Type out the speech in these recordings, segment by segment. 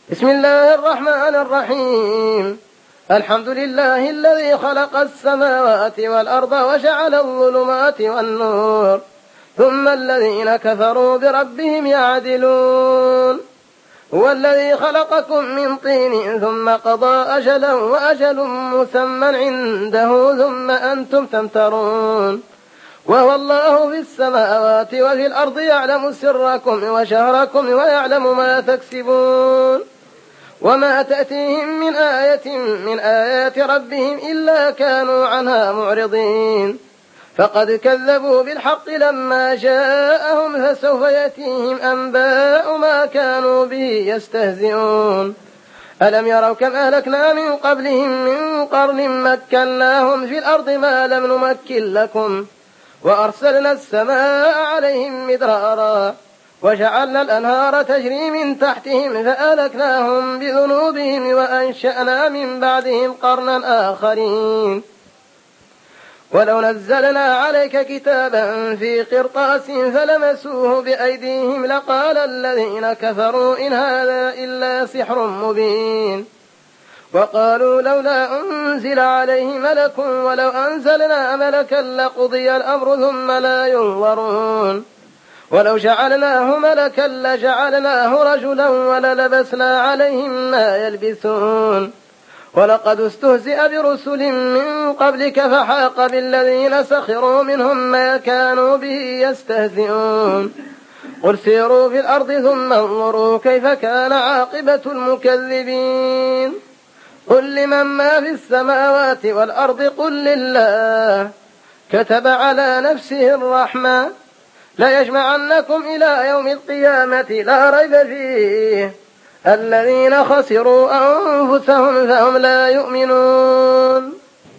بسم الله الرحمن الرحيم. الحمد لله الذي خلق السماوات والأرض وجعل الظلمات والنور، ثم الذين كفروا بربهم يعدلون. هو الذي خلقكم من طين ثم قضى أجلا وأجل مسمى عنده ثم أنتم تمترون. وهو الله في السماوات وفي الأرض يعلم سركم وجهركم ويعلم ما تكسبون. وما تأتيهم من آية من آيات ربهم إلا كانوا عنها معرضين. فقد كذبوا بالحق لما جاءهم فسوف يأتيهم أنباء ما كانوا به يستهزئون. ألم يروا كم أهلكنا من قبلهم من قرن مكناهم في الأرض ما لم نمكن لكم، وأرسلنا السماء عليهم مدرارا وجعلنا الأنهار تجري من تحتهم فأهلكناهم بذنوبهم وأنشأنا من بعدهم قرنا آخرين. ولو نزلنا عليك كتابا في قرطاس فلمسوه بأيديهم لقال الذين كفروا إن هذا إلا سحر مبين. وقالوا لولا أنزل عليه ملك ولو أنزلنا ملكا لقضي الأمر ثم لا ينظرون. ولو جعلناه ملكا لجعلناه رجلا وللبسنا عليهم ما يلبسون. ولقد استهزئ برسل من قبلك فحاق بالذين سخروا منهم ما كانوا به يستهزئون. قل سيروا في الأرض ثم انظروا كيف كان عاقبة المكذبين. قل لمن ما في السماوات والأرض قل لله كتب على نفسه الرحمة ليجمعنكم إلى يوم القيامة لا ريب فيه الذين خسروا أنفسهم فهم لا يؤمنون.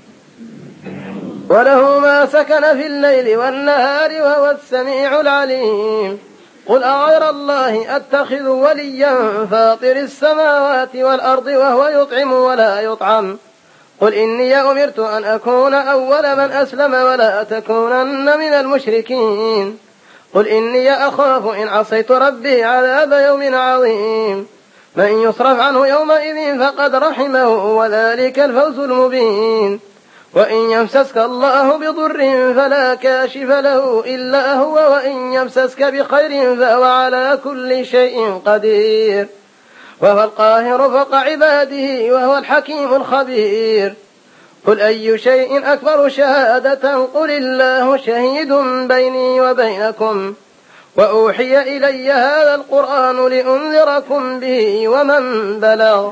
وله ما سكن في الليل والنهار وهو السميع العليم. قل أغير الله أتخذ وليا فاطر السماوات والأرض وهو يطعم ولا يطعم. قل إني أمرت أن أكون أول من أسلم ولا تكونن من المشركين. قل إني أخاف إن عصيت ربي عذاب يوم عظيم. من يصرف عنه يومئذ فقد رحمه وذلك الفوز المبين. وإن يمسسك الله بضر فلا كاشف له إلا هو وإن يمسسك بخير فهو على كل شيء قدير. وهو القاهر فوق عباده وهو الحكيم الخبير. قل أي شيء أكبر شهادة قل الله شهيد بيني وبينكم وأوحي إلي هذا القرآن لأنذركم به ومن بلغ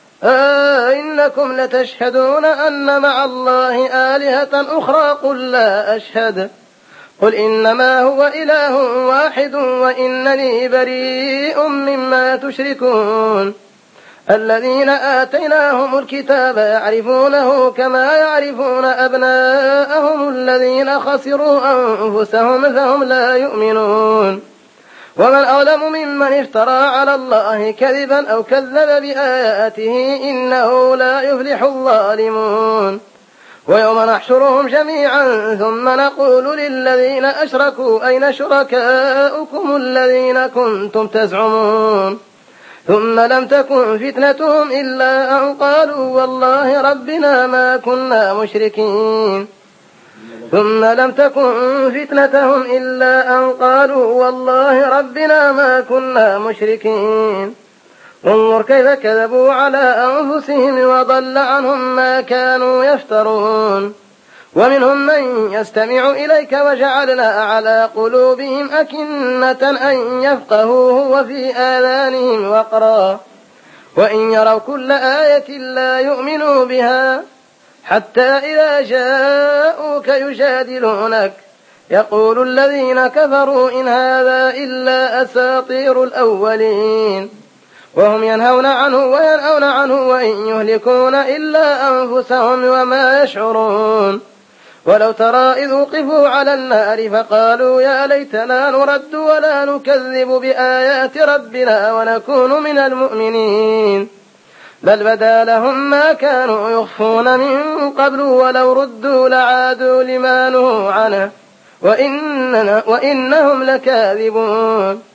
إنكم لتشهدون أن مع الله آلهة أخرى قل لا أشهد. قل إنما هو إله واحد وإنني بريء مما تشركون. الذين آتيناهم الكتاب يعرفونه كما يعرفون أبناءهم الذين خسروا أنفسهم فهم لا يؤمنون. ومن أظلم ممن افترى على الله كذبا أو كذب بآياته إنه لا يفلح الظالمون. ويوم نحشرهم جميعا ثم نقول للذين أشركوا أين شركاؤكم الذين كنتم تزعمون. ثم لم تكن فتنتهم إلا أن قالوا والله ربنا ما كنا مشركين. ثم لم تكن فتنتهم إلا أن قالوا والله ربنا ما كنا مشركين. انظر كيف كذبوا على أنفسهم وضل عنهم ما كانوا يفترون. ومنهم من يستمع إليك وجعلنا على قلوبهم أكنة أن يفقهوه وفي آذانهم وقرا وإن يروا كل آية لا يؤمنوا بها حتى إذا جاءوك يجادلونك يقول الذين كفروا إن هذا إلا أساطير الأولين. وهم ينهون عنه وينأون عنه وإن يهلكون إلا أنفسهم وما يشعرون. ولو ترى إذ وقفوا على النار فقالوا يا ليتنا نرد ولا نكذب بآيات ربنا ونكون من المؤمنين. بل بدا لهم ما كانوا يخفون من قبل ولو ردوا لعادوا لما نهوا عنه وإنهم لكاذبون.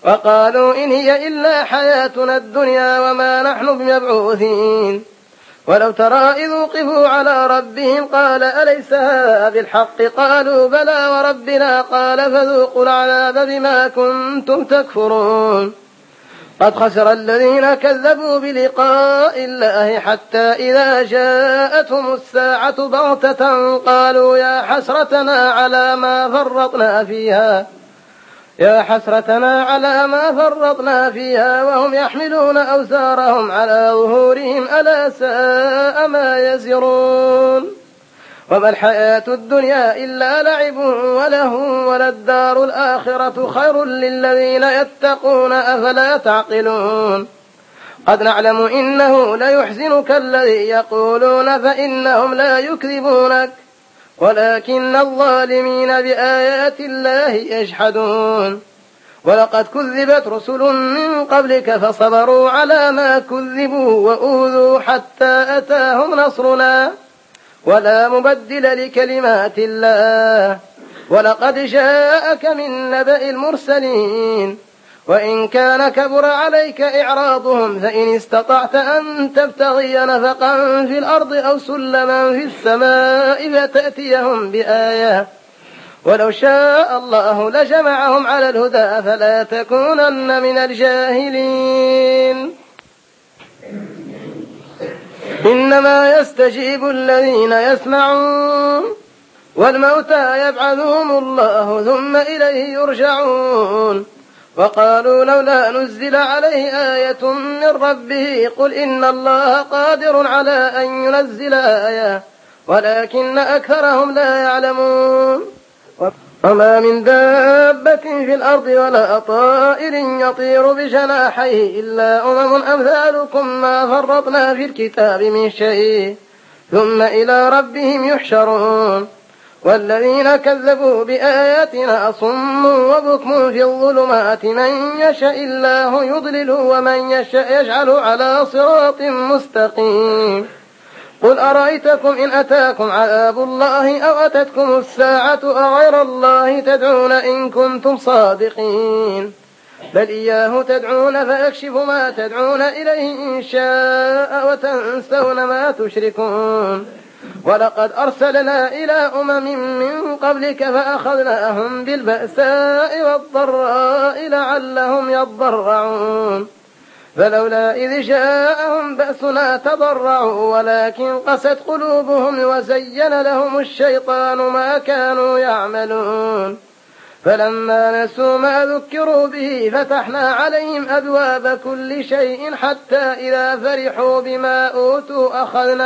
وقالوا إن هي إلا حياتنا الدنيا وما نحن بمبعوثين ولو ترى إذ وقفوا على ربهم قال أليس هذا بالحق قالوا بلى وربنا قال فذوقوا العذاب بما كنتم تكفرون قد خسر الذين كذبوا بلقاء الله حتى إذا جاءتهم الساعة بغتة قالوا يا حسرتنا على ما فرطنا فيها وهم يحملون أوزارهم على ظهورهم ألا ساء ما يزرون وما الحياة الدنيا إلا لعب وله وللدار الآخرة خير للذين يتقون أفلا تعقلون قد نعلم إنه ليحزنك الذي يقولون فإنهم لا يكذبونك ولكن الظالمين بآيات الله يجحدون ولقد كذبت رسل من قبلك فصبروا على ما كذبوا وأوذوا حتى أتاهم نصرنا ولا مبدل لكلمات الله ولقد جاءك من نبأ المرسلين وإن كان كبر عليك إعراضهم فإن استطعت أن تبتغي نفقا في الأرض أو سلما في السماء فتأتيهم بآية ولو شاء الله لجمعهم على الهدى فلا تكونن من الجاهلين إنما يستجيب الذين يسمعون والموتى يبعثهم الله ثم إليه يرجعون وقالوا لولا نزل عليه آية من ربه قل إن الله قادر على أن ينزل آية ولكن أكثرهم لا يعلمون وما من دابة في الأرض ولا طائر يطير بجناحيه إلا أمثالكم ما فرطنا في الكتاب من شيء ثم إلى ربهم يحشرون والذين كذبوا بآياتنا صم وبكم في الظلمات من يشاء الله يضلله ومن يشاء يجعل على صراط مستقيم قل أرأيتكم إن أتاكم عذاب الله أو أتتكم الساعة أغير الله تدعون إن كنتم صادقين بل إياه تدعون فيكشف ما تدعون إليه إن شاء وتنسون ما تشركون ولقد أرسلنا إلى من قبلك فأخذناهم بالبأساء والضراء لعلهم يضرعون فلولا إذ جاءهم بأسنا تضرعوا ولكن قست قلوبهم وزين لهم الشيطان ما كانوا يعملون فلما نسوا ما ذكروا به فتحنا عليهم أبواب كل شيء حتى إذا فرحوا بما أوتوا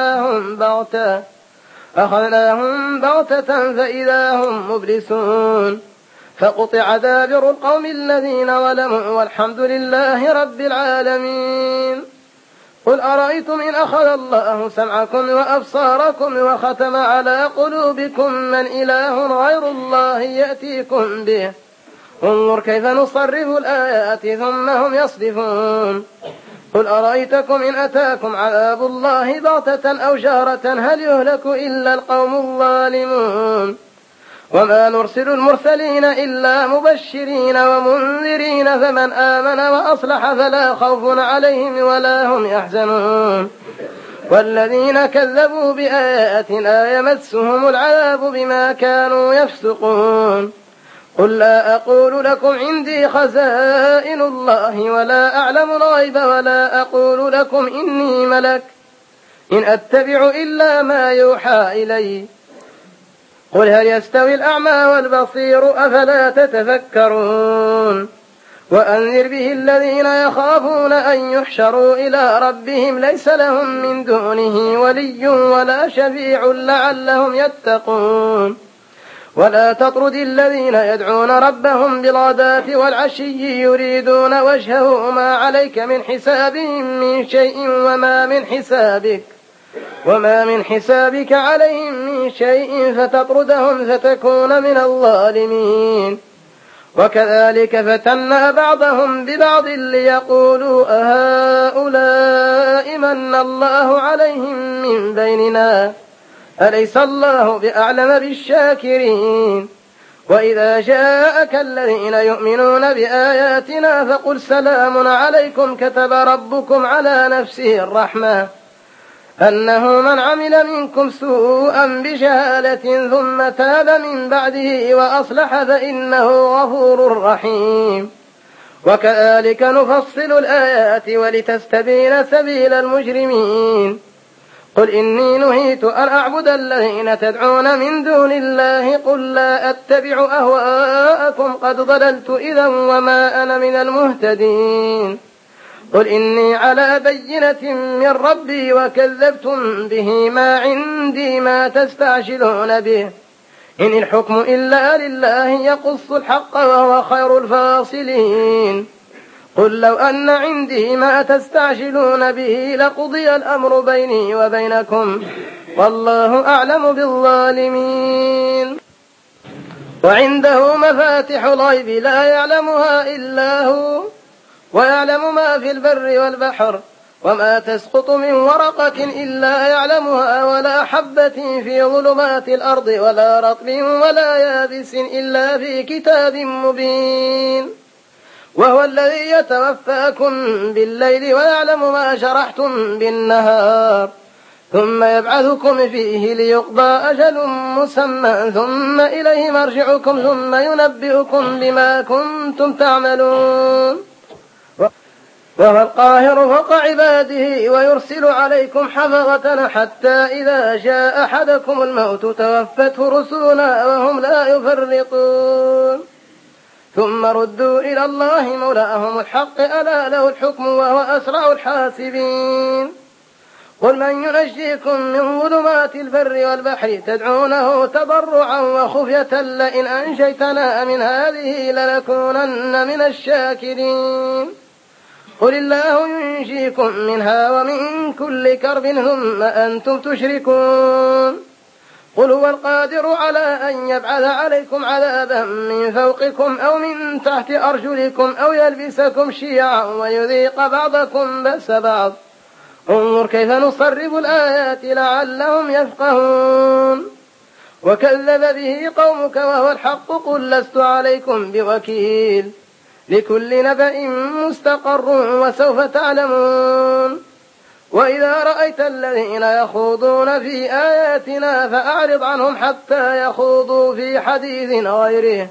أخذناهم بغتة فإذا هم مبلسون فقطع دابر القوم الذين ظلموا والحمد لله رب العالمين قل أرأيتم إن أخذ الله سمعكم وأبصاركم وختم على قلوبكم من إله غير الله يأتيكم به انظر كيف نصرف الآيات ثم هم يصدفون قل أرأيتكم إن أتاكم عذاب الله بغتة أو جارة هل يهلك إلا القوم الظالمون وما نرسل المرسلين إلا مبشرين ومنذرين فمن آمن وأصلح فلا خوف عليهم ولا هم يحزنون والذين كذبوا بآياتنا يمسهم العذاب بما كانوا يفسقون قل لا أقول لكم عندي خزائن الله ولا أعلم الغيب ولا أقول لكم إني ملك إن أتبع إلا ما يوحى إلي قل هل يستوي الأعمى والبصير أفلا تتفكرون وأنذر به الذين يخافون أن يحشروا إلى ربهم ليس لهم من دونه ولي ولا شفيع لعلهم يتقون ولا تطرد الذين يدعون ربهم بالغداة والعشي يريدون وجهه ما عليك من حسابهم من شيء وما من حسابك عليهم من شيء فتطردهم فتكون من الظالمين وكذلك فتنا بعضهم ببعض ليقولوا أهؤلاء من الله عليهم من بيننا أليس الله بأعلم بالشاكرين وإذا جاءك الذين يؤمنون بآياتنا فقل سلام عليكم كتب ربكم على نفسه الرحمة أنه من عمل منكم سوءا بجهالة ثم تاب من بعده وأصلح فإنه غفور رحيم. وكذلك نفصل الآيات ولتستبين سبيل المجرمين. قل إني نهيت أن أعبد الذين تدعون من دون الله قل لا أتبع أهواءكم قد ضللت إذا وما أنا من المهتدين. قل إني على بينة من ربي وكذبتم به ما عندي ما تستعجلون به إن الحكم إلا لله يقص الحق وهو خير الفاصلين. قل لو أن عندي ما تستعجلون به لقضي الأمر بيني وبينكم والله أعلم بالظالمين. وعنده مفاتح الغيب لا يعلمها إلا هو ويعلم ما في البر والبحر وما تسقط من ورقة إلا يعلمها ولا حبة في ظلمات الأرض ولا رطب ولا يابس إلا في كتاب مبين. وهو الذي يتوفاكم بالليل ويعلم ما جرحتم بالنهار ثم يبعثكم فيه ليقضى أجل مسمى ثم إليه مرجعكم ثم ينبئكم بما كنتم تعملون. وهو القاهر فوق عباده ويرسل عليكم حفظة حتى إذا جاء أحدكم الموت توفته رسلنا وهم لا يفرطون ثم ردوا إلى الله مولاهم الحق ألا له الحكم وهو أسرع الحاسبين. قل من ينجيكم من ظلمات البر والبحر تدعونه تضرعا وخفية لئن أنجيتنا من هذه لنكونن من الشاكرين. قل الله ينجيكم منها ومن كل كرب ثم أنتم تشركون. قل هو القادر على أن يبعث عليكم عذابا من فوقكم أو من تحت أرجلكم أو يلبسكم شيعا ويذيق بعضكم بأس بعض انظر كيف نصرف الآيات لعلهم يفقهون. وكذب به قومك وهو الحق قل لست عليكم بوكيل لكل نبأ مستقر وسوف تعلمون. وإذا رأيت الذين يخوضون في آياتنا فأعرض عنهم حتى يخوضوا في حديث غيره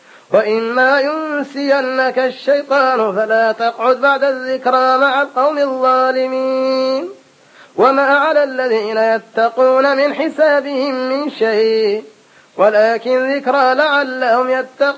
وإما ينسينك الشيطان فلا تقعد بعد الذكرى مع القوم الظالمين. وما على الذين يتقون من حسابهم من شيء ولكن ذكرى لعلهم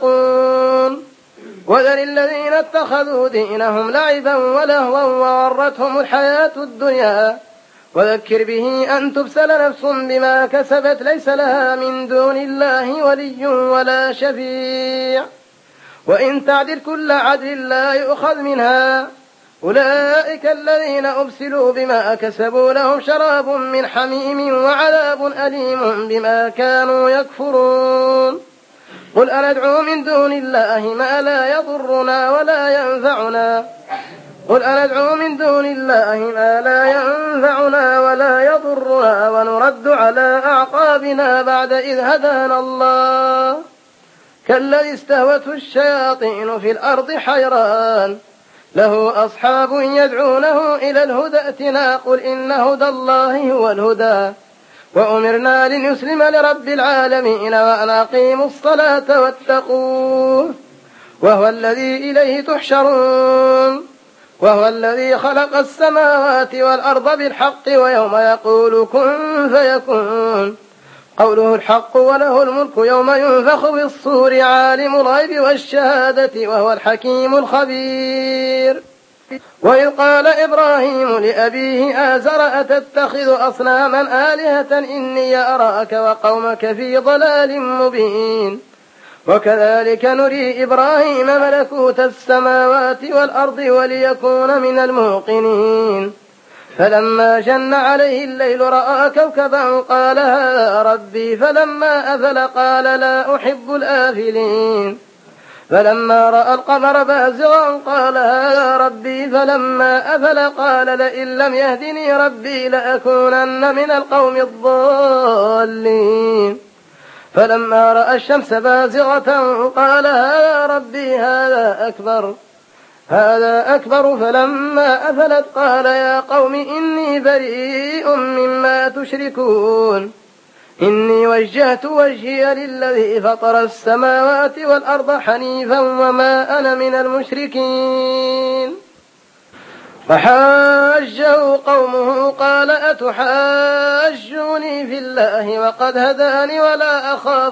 يتقون. وذل الذين اتخذوا دينهم لعبا ولهوا وغرتهم الحياة الدنيا وذكر به أن تبسل نفس بما كسبت ليس لها من دون الله ولي ولا شفيع وإن تعدل كل عدل لا يؤخذ منها. أولئك الذين أبسلوا بما كسبوا لهم شراب من حميم وعذاب أليم بما كانوا يكفرون. قل أندعو من دون الله ما لا يضرنا ولا ينفعنا قل أندعو من دون الله ما لا ينفعنا ولا يضرنا ونرد على أعقابنا بعد إذ هدانا الله كالذي استهوته الشياطين في الأرض حيران له أصحاب يدعونه إلى الهدى ائتنا قل إن هدى الله هو الهدى وأمرنا لنسلم لرب العالمين وأن أقيموا الصلاة واتقوه وهو الذي إليه تحشرون. وهو الذي خلق السماوات والأرض بالحق ويوم يقول كن فيكون قوله الحق وله الملك يوم ينفخ في الصور عالم الغيب والشهادة وهو الحكيم الخبير. وإذ قال إبراهيم لأبيه آزر أتتخذ أصناما آلهة إني أراك وقومك في ضلال مبين. وكذلك نري إبراهيم ملكوت السماوات والأرض وليكون من الموقنين. فلما جن عليه الليل رأى كوكبا قال هذا ربي فلما أفل قال لا أحب الآفلين. فلما رأى القمر بازغا قال هذا ربي فلما أفل قال لئن لم يهدني ربي لأكونن من القوم الضالين. فلما رأى الشمس بازغة قال هذا ربي هذا أكبر. فلما أفلت قال يا قوم إني بريء مما تشركون إني وجهت وجهي للذي فطر السماوات والأرض حنيفا وما أنا من المشركين. فحاجه قومه قال أتحاجوني في الله وقد هداني ولا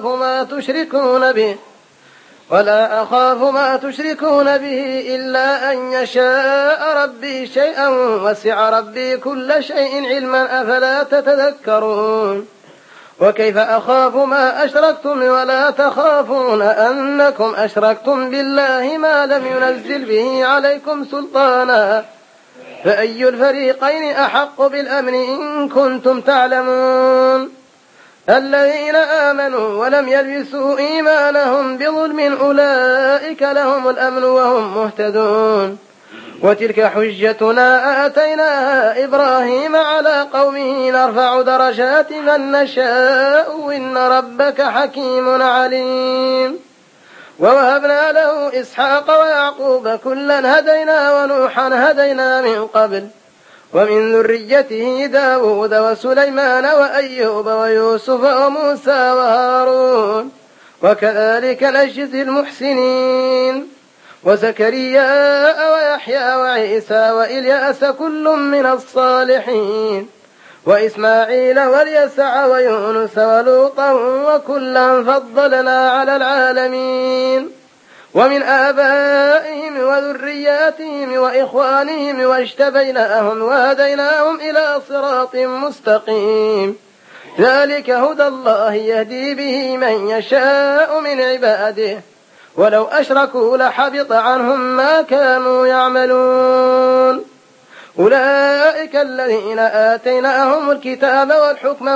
أخاف ما تشركون به إلا أن يشاء ربي شيئا وسع ربي كل شيء علما أفلا تتذكرون. وكيف أخاف ما أشركتم ولا تخافون أنكم أشركتم بالله ما لم ينزل به عليكم سلطانا فأي الفريقين أحق بالأمن إن كنتم تعلمون. الذين آمنوا ولم يلبسوا إيمانهم بظلم أولئك لهم الأمن وهم مهتدون. وتلك حجتنا آتيناها إبراهيم على قومه نرفع درجات من نشاء إن ربك حكيم عليم. ووهبنا له إسحاق ويعقوب كلا هدينا ونوحا هدينا من قبل ومن ذريته داود وسليمان وأيوب ويوسف وموسى وهارون وكذلك نجزي المحسنين. وزكريا ويحيى وعيسى وإلياس كل من الصالحين وإسماعيل واليسع ويونس ولوطا وكلا فضلنا على العالمين. ومن آبائهم وذرياتهم وإخوانهم واجتبيناهم وهديناهم إلى صراط مستقيم. ذلك هدى الله يهدي به من يشاء من عباده ولو أشركوا لحبط عنهم ما كانوا يعملون. أولئك الذين آتيناهم الكتاب والحكم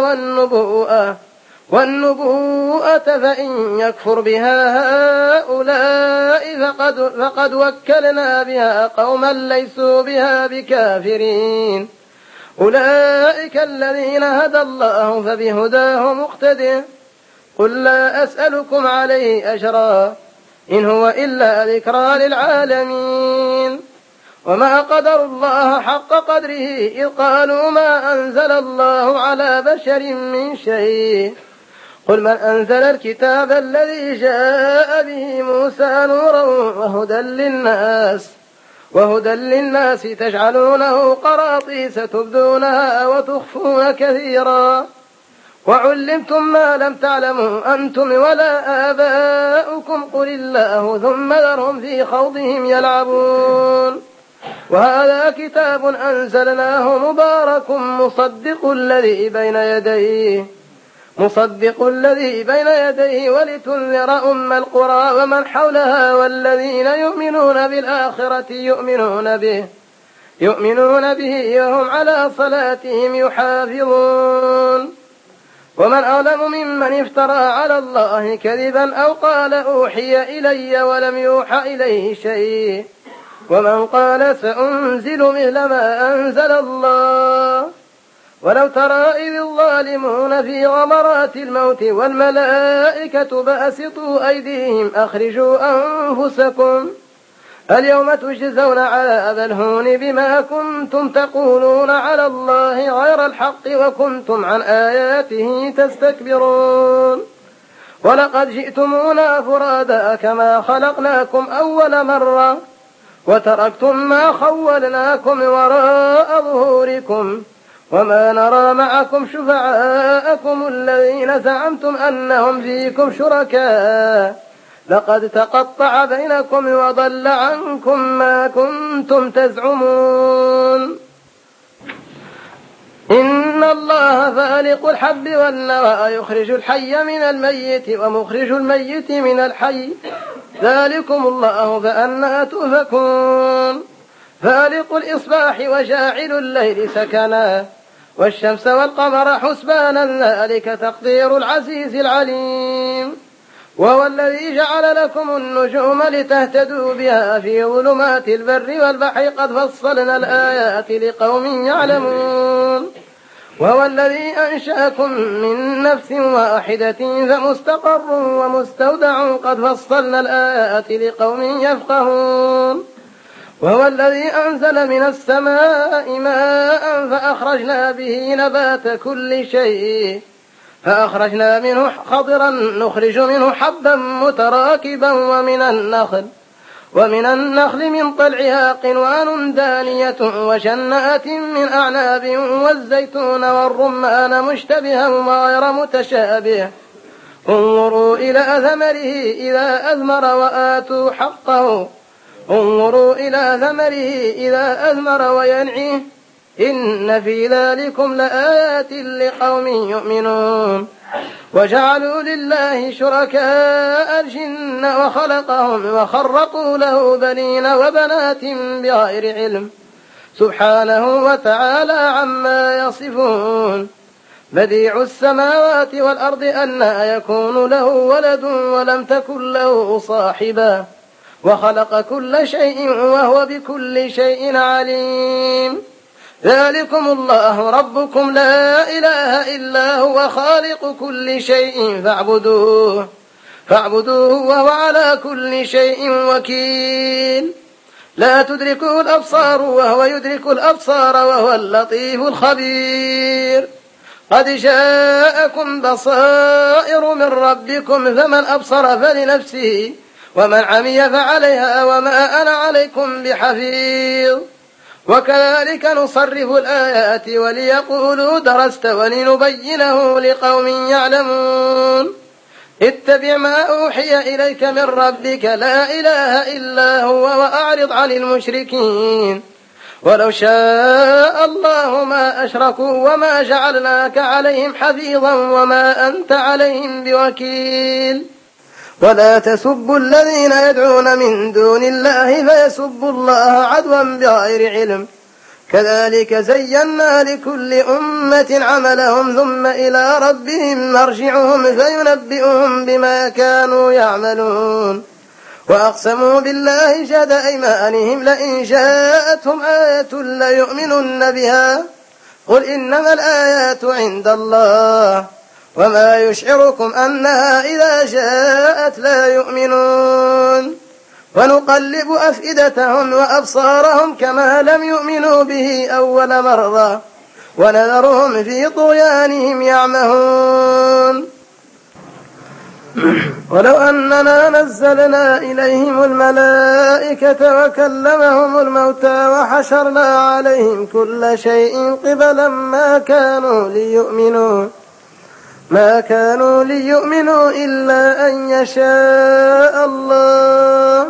والنبوءة فإن يكفر بها هؤلاء فقد وكلنا بها قوما ليسوا بها بكافرين. أولئك الذين هدى الله فبهداه مقتده. قل لا أسألكم عليه أجرا إن هو إلا ذكرى للعالمين. وما قدروا الله حق قدره إذ قالوا ما أنزل الله على بشر من شيء. قل من أنزل الكتاب الذي جاء به موسى نورا وهدى للناس تجعلونه قراطيس تبدونها وتخفون كثيرا وعلمتم ما لم تعلموا أنتم ولا آباؤكم قل الله ثم ذرهم في خوضهم يلعبون. وهذا كتاب أنزلناه مبارك مصدق الذي بين يديه ولتنذر أم القرى ومن حولها والذين يؤمنون بالآخرة يؤمنون به وهم على صلاتهم يحافظون. ومن أظلم ممن افترى على الله كذبا أو قال أوحي إلي ولم يوحى إليه شيء ومن قال سأنزل مثل ما أنزل الله. ولو ترى إذ الظالمون في غمرات الموت والملائكة باسطوا أيديهم أخرجوا أنفسكم اليوم تجزون عذاب الهون بما كنتم تقولون على الله غير الحق وكنتم عن آياته تستكبرون. ولقد جئتمونا فرادا كما خلقناكم أول مرة وتركتم ما خولناكم وراء ظهوركم وما نرى معكم شفعاءكم الذين زعمتم أنهم فيكم شركاء لقد تقطع بينكم وضل عنكم ما كنتم تزعمون. إن الله فالق الحب والنوى يخرج الحي من الميت ومخرج الميت من الحي ذلكم الله فأنى تؤفكون. فالق الإصباح وجاعل الليل سكنا والشمس والقمر حسبانا ذلك تقدير العزيز العليم. وهو الذي جعل لكم النجوم لتهتدوا بها في ظلمات البر والبحر قد فصلنا الآيات لقوم يعلمون. وهو الذي أنشأكم من نفس واحدة فمستقر ومستودع قد فصلنا الآيات لقوم يفقهون. وهو الذي أنزل من السماء ماء فأخرجنا به نبات كل شيء فأخرجنا منه خضرا نخرج منه حبا متراكبا ومن النخل من طلعها قنوان دانية وجنات من أعناب والزيتون والرمان مشتبها وغير متشابه انظروا إلى ثمره إذا أثمر وينعيه إن في ذلكم لآيات لقوم يؤمنون. وجعلوا لله شركاء الجن وخلقهم وخرقوا له بنين وبنات بغير علم سبحانه وتعالى عما يصفون. بديع السماوات والأرض أنى يكون له ولد ولم تكن له صاحبة وخلق كل شيء وهو بكل شيء عليم. ذلكم الله ربكم لا إله إلا هو خالق كل شيء فاعبدوه وهو على كل شيء وكيل. لا تدركه الأبصار وهو يدرك الأبصار وهو اللطيف الخبير. قد جاءكم بصائر من ربكم فمن أبصر فلنفسه ومن عمي فعليها وما أنا عليكم بحفيظ. وكذلك نصرف الآيات وليقولوا درست ولنبينه لقوم يعلمون. اتبع ما أوحي إليك من ربك لا إله إلا هو وأعرض عن المشركين. ولو شاء الله ما أشركوا وما جعلناك عليهم حفيظا وما أنت عليهم بوكيل. ولا تسبوا الذين يدعون من دون الله فيسبوا الله عدوا بغير علم كذلك زينا لكل أمة عملهم ثم إلى ربهم مرجعهم فينبئهم بما كانوا يعملون. وأقسموا بالله جهد أيمانهم لئن جاءتهم آية ليؤمنن بها قل إنما الآيات عند الله وما يشعركم أنها إذا جاءت لا يؤمنون. ونقلب أفئدتهم وأبصارهم كما لم يؤمنوا به أول مرة ونذرهم في طغيانهم يعمهون. ولو أننا نزلنا إليهم الملائكة وكلمهم الموتى وحشرنا عليهم كل شيء قبلا ما كانوا ليؤمنوا إلا أن يشاء الله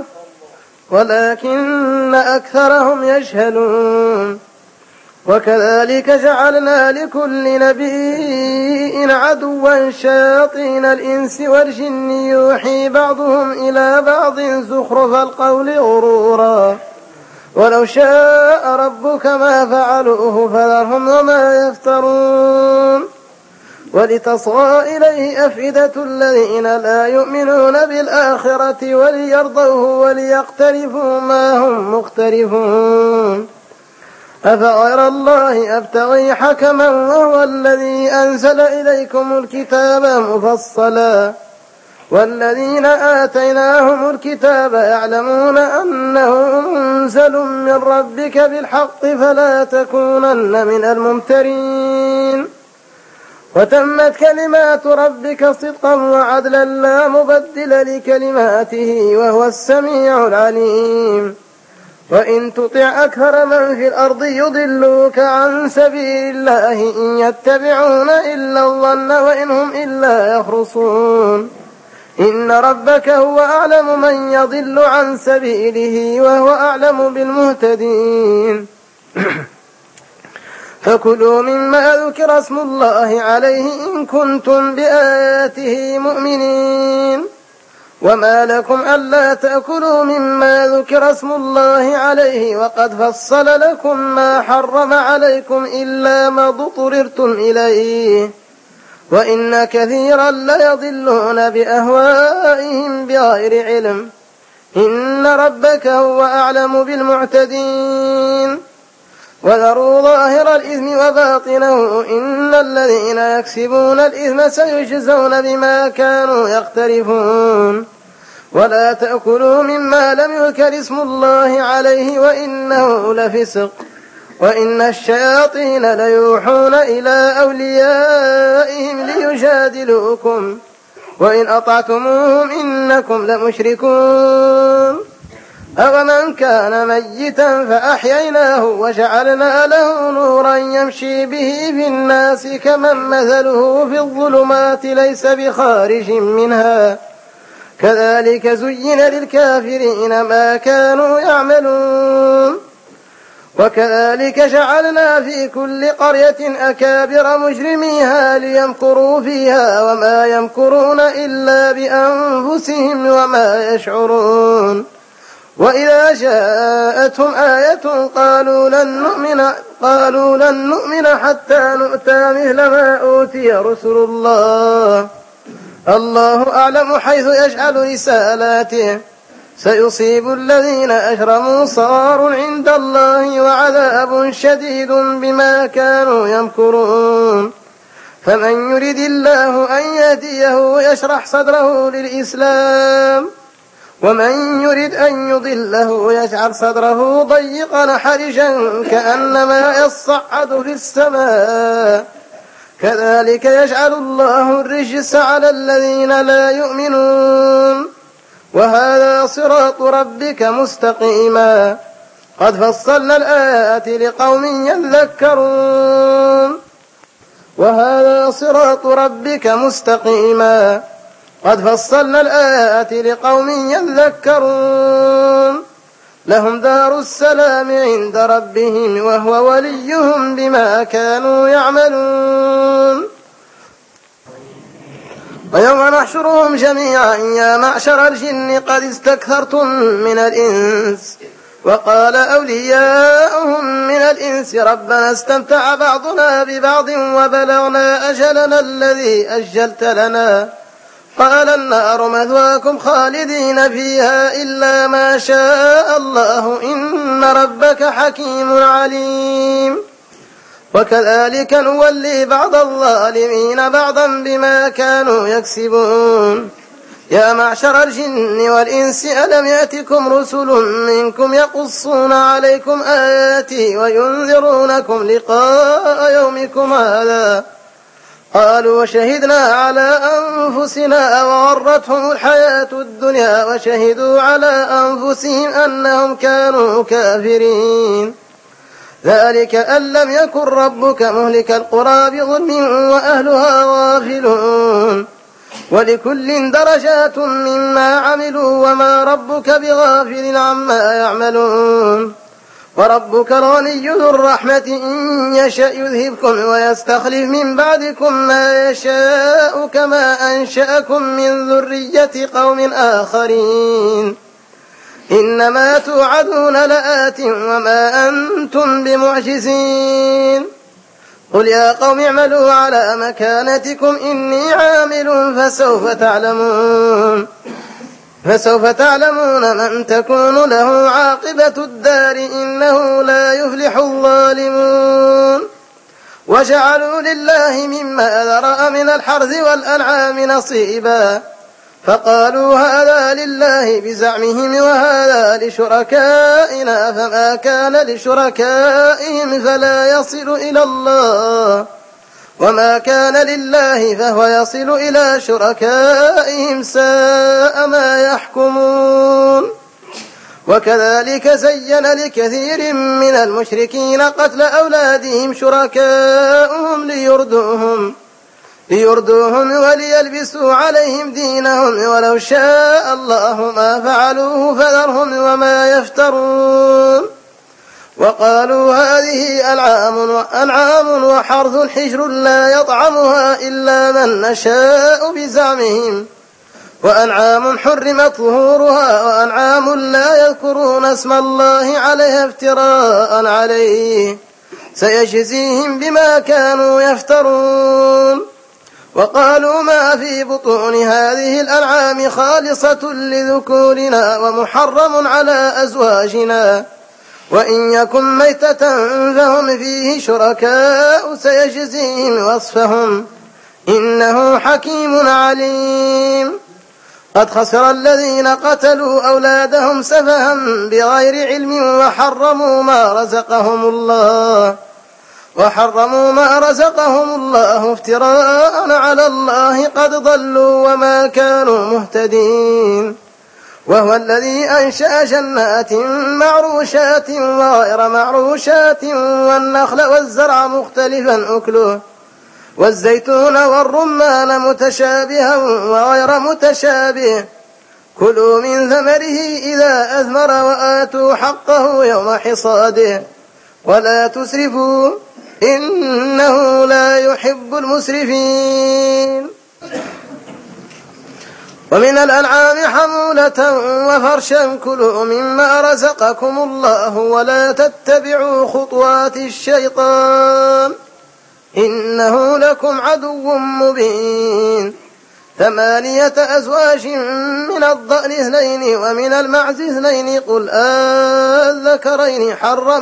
ولكن أكثرهم يجهلون. وكذلك جعلنا لكل نبي عدوا شياطين الإنس والجن يوحي بعضهم إلى بعض زخرف القول غرورا ولو شاء ربك ما فعلوه فذرهم وما يفترون. ولتصغى إليه أفئدة الذين لا يؤمنون بالآخرة وليرضوه وليقترفوا ما هم مقترفون. أفغير الله أبتغي حكما وهو الذي أنزل إليكم الكتاب مفصلا والذين آتيناهم الكتاب يعلمون أنه منزل من ربك بالحق فلا تكونن من الممترين. وتمت كلمات ربك صدقا وعدلا لا مبدل لكلماته وهو السميع العليم. وإن تطع أكثر من في الأرض يضلوك عن سبيل الله إن يتبعون إلا الظن وإن هم إلا يخرصون. إن ربك هو أعلم من يضل عن سبيله وهو أعلم بالمهتدين. فكلوا مما ذكر اسم الله عليه إن كنتم بآياته مؤمنين. وما لكم ألا تأكلوا مما ذكر اسم الله عليه وقد فصل لكم ما حرم عليكم إلا ما اضطررتم إليه وإن كثيرا ليضلون بأهوائهم بغير علم إن ربك هو أعلم بالمعتدين. وذروا ظاهر الإثم وباطنه إن الذين يكسبون الإثم سيجزون بما كانوا يقترفون ولا تأكلوا مما لم يذكر اسم الله عليه وإنه لفسق وإن الشياطين ليوحون إلى أوليائهم ليجادلوكم وإن أطعتموهم إنكم لمشركون أفمن كان ميتا فأحييناه وجعلنا له نورا يمشي به في الناس كمن مثله في الظلمات ليس بخارج منها كذلك زين للكافرين ما كانوا يعملون وكذلك جعلنا في كل قرية أكابر مجرميها ليمكروا فيها وما يمكرون إلا بأنفسهم وما يشعرون وإذا جاءتهم آية قالوا لن نؤمن حتى نؤتى مثل ما أوتي رسل الله أعلم حيث يجعل رسالاته سيصيب الذين أجرموا صغار عند الله وعذاب شديد بما كانوا يمكرون فمن يرد الله أن يهديه يشرح صدره للإسلام ومن يرد أن يضله يجعل صدره ضيقا حرجا كأنما يصعد في السماء كذلك يجعل الله الرجس على الذين لا يؤمنون وهذا صراط ربك مستقيما قد فصلنا الآيات لقوم يذكرون وهذا صراط ربك مستقيما قد فصلنا الآيات لقوم يذكرون لهم دار السلام عند ربهم وهو وليهم بما كانوا يعملون ويوم نحشرهم جميعا يا معشر الجن قد استكثرتم من الإنس وقال أولياؤهم من الإنس ربنا استمتع بعضنا ببعض وبلغنا أجلنا الذي أجلت لنا قال النار مثواكم خالدين فيها إلا ما شاء الله إن ربك حكيم عليم وكذلك نولي بعض الظالمين بعضا بما كانوا يكسبون يا معشر الجن والإنس ألم يأتكم رسل منكم يقصون عليكم آياتي وينذرونكم لقاء يومكم هذا قالوا وشهدنا على أنفسنا وغرتهم الحياة الدنيا وشهدوا على أنفسهم أنهم كانوا كافرين ذلك أن لم يكن ربك مهلك القرى بظلم وأهلها غافلون ولكل درجات مما عملوا وما ربك بغافل عما يعملون وربك الغني ذو الرحمة إن يشأ يذهبكم ويستخلف من بعدكم ما يشاء كما أنشأكم من ذرية قوم آخرين إنما توعدون لآت وما أنتم بمعجزين قل يا قوم اعملوا على مكانتكم إني عامل فسوف تعلمون من تكون له عاقبة الدار إنه لا يفلح الظالمون وجعلوا لله مما ذرأ من الحرث والأنعام نصيبا فقالوا هذا لله بزعمهم وهذا لشركائنا فما كان لشركائهم فلا يصل إلى الله وما كان لله فهو يصل إلى شركائهم ساء ما يحكمون وكذلك زين لكثير من المشركين قتل أولادهم شركاؤهم ليردوهم وليلبسوا عليهم دينهم ولو شاء الله ما فعلوه فذرهم وما يفترون وقالوا هذه أنعام وحرث حجر لا يطعمها إلا من نشاء بزعمهم وأنعام حرمت ظهورها وأنعام لا يذكرون اسم الله عليها افتراء عليه سيجزيهم بما كانوا يفترون وقالوا ما في بطون هذه الأنعام خالصة لذكورنا ومحرم على أزواجنا وإن يكن ميتة فهم فيه شركاء سيجزيهم وصفهم إنه حكيم عليم. قد خسر الذين قتلوا أولادهم سفها بغير علم وحرموا ما رزقهم الله افتراء على الله قد ضلوا وما كانوا مهتدين. وهو الذي أنشأ جنات معروشات وغير معروشات والنخل والزرع مختلفا أكله والزيتون والرمان متشابها وغير متشابه كلوا من ثمره إذا أثمر وآتوا حقه يوم حصاده ولا تسرفوا إنه لا يحب المسرفين. ومن الأنعام حمولة وفرشا كلوا مما رزقكم الله ولا تتبعوا خطوات الشيطان إنه لكم عدو مبين. 8 أزواج من الضأن 2 ومن المعز 2 قل الذكرين حرم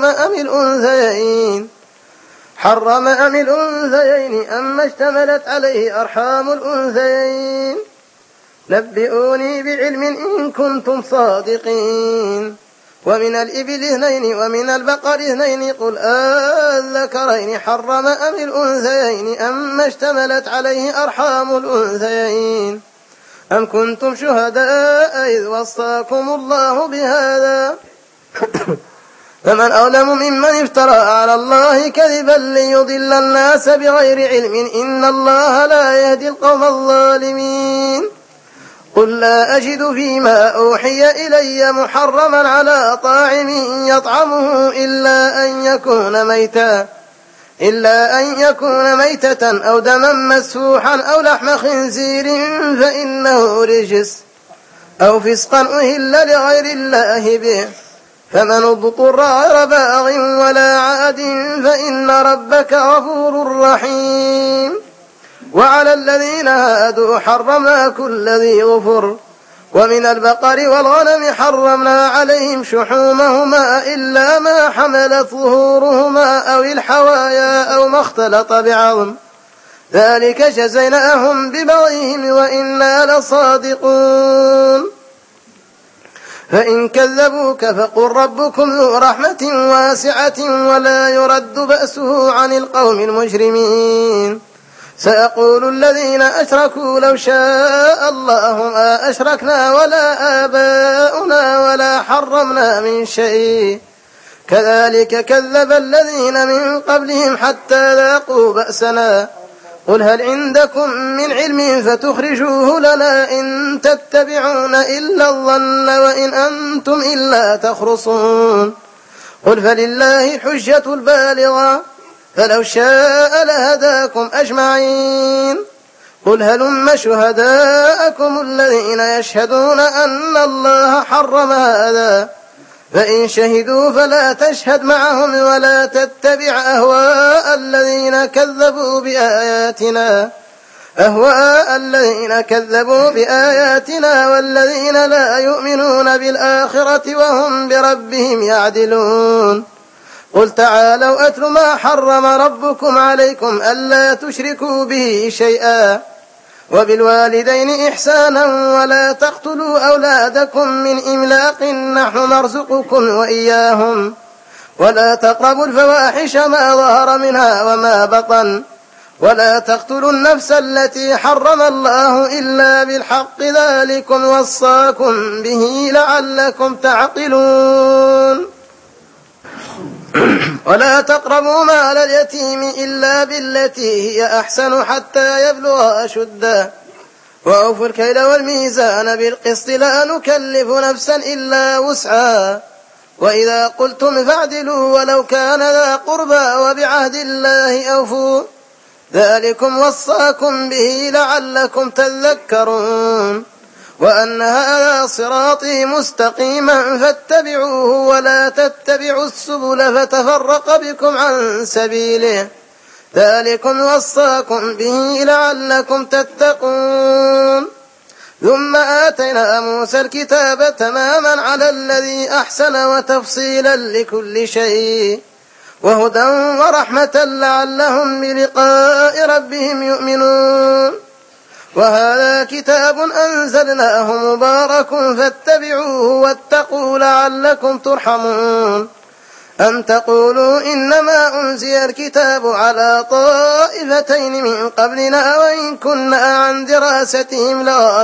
أم الأنثيين أما اشتملت عليه أرحام الأنثيين نبئوني بعلم إن كنتم صادقين. ومن الإبل 2 ومن البقر 2 قل الذكرين حرم أم الأنثيين أما اشتملت عليه أرحام الأنثيين أم كنتم شهداء إذ وصاكم الله بهذا فمن أظلم ممن افترى على الله كذبا ليضل الناس بغير علم إن الله لا يهدي القوم الظالمين. قل لا أجد فيما أوحي إلي محرما على طاعم يطعمه إلا أن يكون ميتة أو دما مسفوحا أو لحم خنزير فإنه رجس أو فسقا أهل لغير الله به فمن اضطر غير باغ ولا عاد فإن ربك غفور رحيم. وعلى الذين هادوا حرمنا كل ذي ظفر ومن البقر والغنم حرمنا عليهم شحومهما إلا ما حملت ظهورهما أو الحوايا أو ما اختلط بعظم ذلك جزيناهم ببغيهم وإنا لصادقون. فإن كذبوك فقل ربكم ذو رحمة واسعة ولا يرد بأسه عن القوم المجرمين. سيقول الذين أشركوا لو شاء الله ما أشركنا ولا آباؤنا ولا حرمنا من شيء كذلك كذب الذين من قبلهم حتى ذاقوا بأسنا قل هل عندكم من علم فتخرجوه لنا إن تتبعون إلا الظن وإن أنتم إلا تخرصون. قل فلله الحجة البالغة فلو شاء لهداكم أجمعين. قل هلم شهداءكم الذين يشهدون أن الله حرم هذا فإن شهدوا فلا تشهد معهم ولا تتبع أهواء الذين كذبوا بآياتنا والذين لا يؤمنون بالآخرة وهم بربهم يعدلون. قل تعالوا أتل ما حرم ربكم عليكم ألا تشركوا به شيئا وبالوالدين إحسانا ولا تقتلوا أولادكم من إملاق نحن نرزقكم وإياهم ولا تقربوا الفواحش ما ظهر منها وما بطن ولا تقتلوا النفس التي حرم الله إلا بالحق ذلكم وصاكم به لعلكم تعقلون. ولا تقربوا مال اليتيم إلا بالتي هي أحسن حتى يبلغ أشده وأوفوا الكيل والميزان بالقسط لا نكلف نفسا إلا وسعها وإذا قلتم فاعدلوا ولو كان ذا قربى وبعهد الله أوفوا ذلكم وصاكم به لعلكم تذكرون. وأن هذا صراطي مستقيما فاتبعوه ولا تتبعوا السبل فتفرق بكم عن سبيله ذلكم وصاكم به لعلكم تتقون. ثم آتينا موسى الكتاب تماما على الذي أحسن وتفصيلا لكل شيء وهدى ورحمة لعلهم بلقاء ربهم يؤمنون. وهذا كتاب أنزلناه مبارك فاتبعوه واتقوا لعلكم ترحمون. أم تقولوا إنما أنزل الكتاب على طائفتين من قبلنا وإن كنا عن دراستهم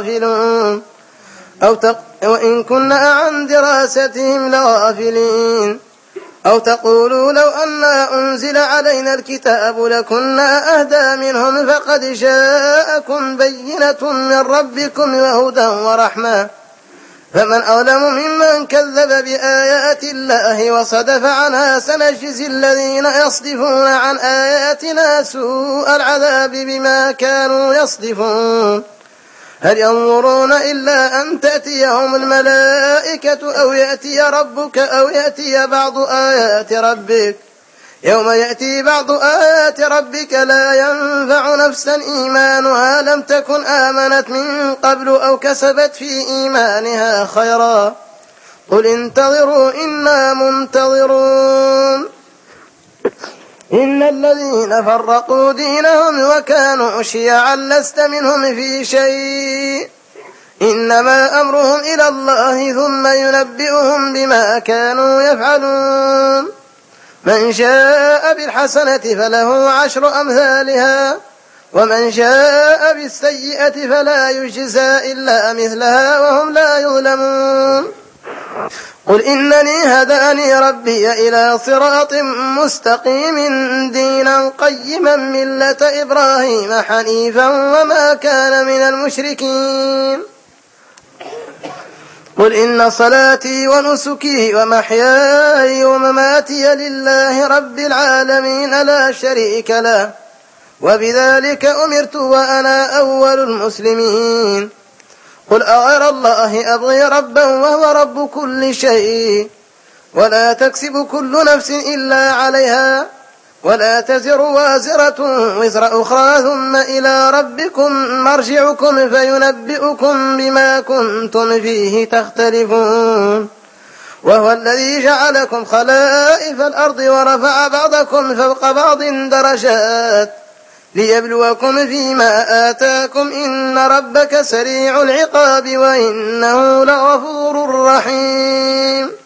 لغافلين أو تقولوا لو أنا أنزل علينا الكتاب لكنا أهدى منهم فقد جاءكم بينة من ربكم وهدى ورحمة فمن أظلم ممن كذب بآيات الله وصدف عنها سنجزي الذين يصدفون عن آياتنا سوء العذاب بما كانوا يصدفون. هل ينظرون إلا أن تأتيهم الملائكة أو يأتي ربك أو يأتي بعض آيات ربك يوم يأتي بعض آيات ربك لا ينفع نفسا إيمانها لم تكن آمنت من قبل أو كسبت في إيمانها خيرا قل انتظروا إنا منتظرون. إن الذين فرقوا دينهم وكانوا شيعا لست منهم في شيء إنما أمرهم إلى الله ثم ينبئهم بما كانوا يفعلون. من شاء بالحسنة فله 10 أمثالها ومن شاء بالسيئة فلا يجزى إلا مثلها وهم لا يظلمون. قل إنني هداني ربي إلى صراط مستقيم دينا قيما ملة إبراهيم حنيفا وما كان من المشركين. قل إن صلاتي ونسكي ومحياي ومماتي لله رب العالمين لا شريك له وبذلك أمرت وأنا أول المسلمين. قل أغير الله أبغي ربا وهو رب كل شيء ولا تكسب كل نفس إلا عليها ولا تزر وازرة وزر أخرى ثم إلى ربكم مرجعكم فينبئكم بما كنتم فيه تختلفون. وهو الذي جعلكم خلائف الأرض ورفع بعضكم فوق بعض درجات ليبلوكم فيما آتاكم إن ربك سريع العقاب وإنه لغفور رحيم.